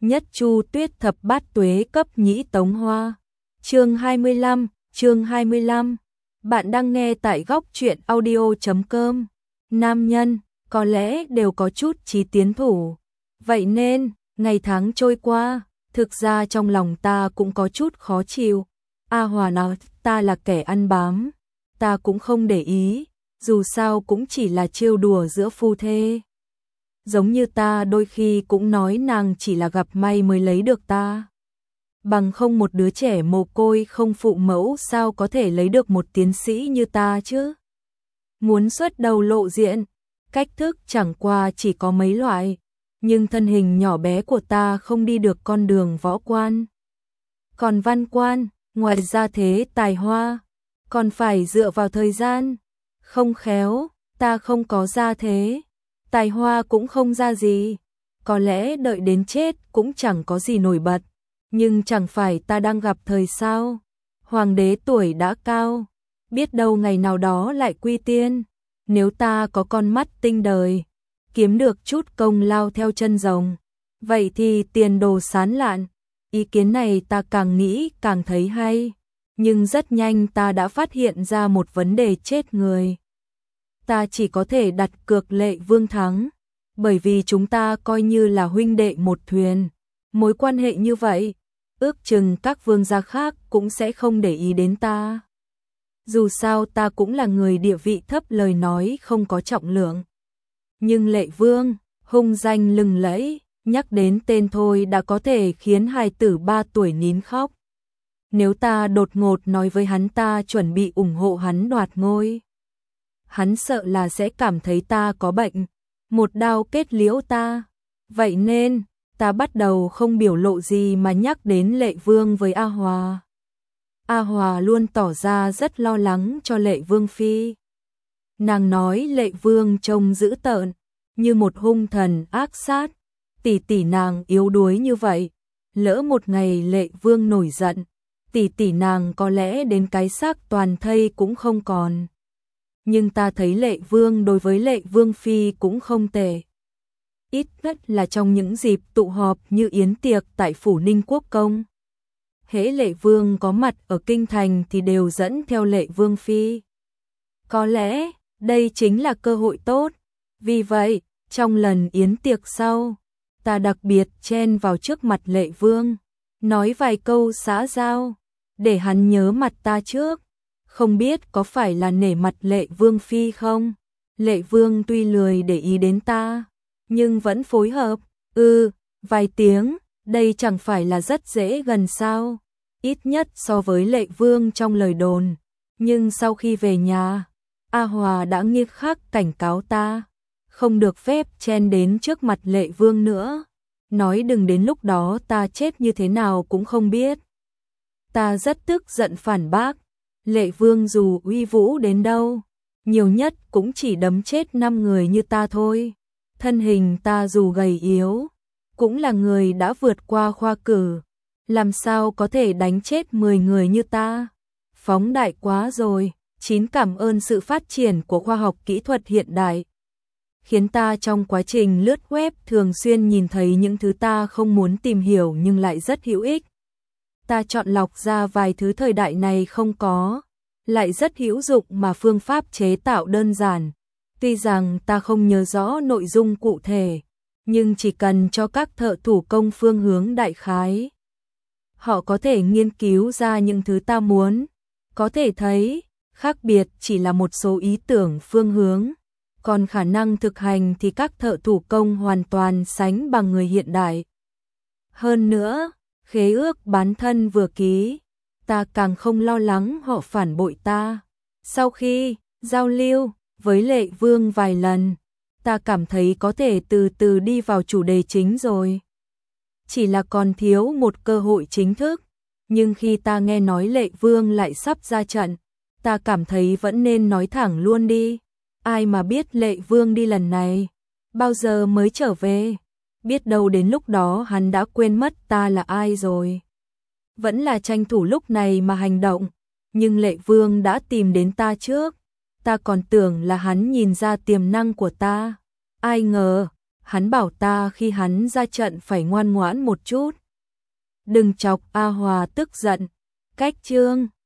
Nhất Chu Tuyết thập bát tuế cấp nhĩ tống hoa. Chương 25. Bạn đang nghe tại góc truyện audio.com. Nam nhân có lẽ đều có chút chí tiến thủ. Vậy nên, ngày tháng trôi qua, thực ra trong lòng ta cũng có chút khó chịu. A Hòa nói ta là kẻ ăn bám, ta cũng không để ý, dù sao cũng chỉ là trêu đùa giữa phu thê. Giống như ta đôi khi cũng nói nàng chỉ là gặp may mới lấy được ta. Bằng không một đứa trẻ mồ côi không phụ mẫu sao có thể lấy được một tiến sĩ như ta chứ. Muốn xuất đầu lộ diện, cách thức chẳng qua chỉ có mấy loại, nhưng thân hình nhỏ bé của ta không đi được con đường võ quan. Còn văn quan, ngoài ra thế tài hoa, còn phải dựa vào thời gian. Không khéo, ta không có gia thế, tài hoa cũng không ra gì, có lẽ đợi đến chết cũng chẳng có gì nổi bật. Nhưng chẳng phải ta đang gặp thời sao? Hoàng đế tuổi đã cao, biết đâu ngày nào đó lại quy tiên. Nếu ta có con mắt tinh đời, kiếm được chút công lao theo chân rồng, vậy thì tiền đồ sán lạn. Ý kiến này ta càng nghĩ càng thấy hay, nhưng rất nhanh ta đã phát hiện ra một vấn đề chết người. Ta chỉ có thể đặt cược Lệ Vương thắng, bởi vì chúng ta coi như là huynh đệ một thuyền. Mối quan hệ như vậy, ước chừng các vương gia khác cũng sẽ không để ý đến ta. Dù sao ta cũng là người địa vị thấp, lời nói không có trọng lượng. Nhưng Lệ Vương, hung danh lừng lẫy, nhắc đến tên thôi đã có thể khiến hài tử 3 tuổi nín khóc. Nếu ta đột ngột nói với hắn ta chuẩn bị ủng hộ hắn đoạt ngôi, hắn sợ là sẽ cảm thấy ta có bệnh, một đao kết liễu ta. Vậy nên, ta bắt đầu không biểu lộ gì mà nhắc đến Lệ Vương với A Hòa. A Hòa luôn tỏ ra rất lo lắng cho Lệ Vương phi. Nàng nói Lệ Vương trông dữ tợn, như một hung thần ác sát, tỷ tỷ nàng yếu đuối như vậy, lỡ một ngày Lệ Vương nổi giận, tỷ tỷ nàng có lẽ đến cái xác toàn thây cũng không còn. Nhưng ta thấy Lệ Vương đối với Lệ Vương phi cũng không tệ. Ít nhất là trong những dịp tụ họp như yến tiệc tại phủ Ninh Quốc công. Hễ Lệ Vương có mặt ở kinh thành thì đều dẫn theo Lệ Vương phi. Có lẽ đây chính là cơ hội tốt. Vì vậy, trong lần yến tiệc sau, ta đặc biệt chen vào trước mặt Lệ Vương, nói vài câu xã giao, để hắn nhớ mặt ta trước. Không biết có phải là nể mặt Lệ Vương phi không? Lệ Vương tuy lười để ý đến ta, nhưng vẫn phối hợp. Vài tiếng, đây chẳng phải là rất dễ gần sao? Ít nhất so với Lệ Vương trong lời đồn. Nhưng sau khi về nhà, A Hòa đã nghiêm khắc cảnh cáo ta, không được phép chen đến trước mặt Lệ Vương nữa. Nói đừng đến lúc đó ta chết như thế nào cũng không biết. Ta rất tức giận phản bác, Lệ Vương dù uy vũ đến đâu, nhiều nhất cũng chỉ đấm chết 5 người như ta thôi. Thân hình ta dù gầy yếu, cũng là người đã vượt qua khoa cử, làm sao có thể đánh chết 10 người như ta. Phóng đại quá rồi. Cảm ơn sự phát triển của khoa học kỹ thuật hiện đại, khiến ta trong quá trình lướt web thường xuyên nhìn thấy những thứ ta không muốn tìm hiểu nhưng lại rất hữu ích. Ta chọn lọc ra vài thứ thời đại này không có, lại rất hữu dụng mà phương pháp chế tạo đơn giản. Tuy rằng ta không nhớ rõ nội dung cụ thể, nhưng chỉ cần cho các thợ thủ công phương hướng đại khái, họ có thể nghiên cứu ra những thứ ta muốn. Có thể thấy, khác biệt chỉ là một số ý tưởng phương hướng, còn khả năng thực hành thì các thợ thủ công hoàn toàn sánh bằng người hiện đại. Hơn nữa, khế ước bán thân vừa ký, ta càng không lo lắng họ phản bội ta. Sau khi giao lưu với Lệ Vương vài lần, ta cảm thấy có thể từ từ đi vào chủ đề chính rồi. Chỉ là còn thiếu một cơ hội chính thức, nhưng khi ta nghe nói Lệ Vương lại sắp ra trận, ta cảm thấy vẫn nên nói thẳng luôn đi. Ai mà biết Lệ Vương đi lần này bao giờ mới trở về, biết đâu đến lúc đó hắn đã quên mất ta là ai rồi. Vẫn là tranh thủ lúc này mà hành động, nhưng Lệ Vương đã tìm đến ta trước, ta còn tưởng là hắn nhìn ra tiềm năng của ta. Ai ngờ, hắn bảo ta khi hắn ra trận phải ngoan ngoãn một chút. Đừng chọc A Hòa tức giận. Cách chương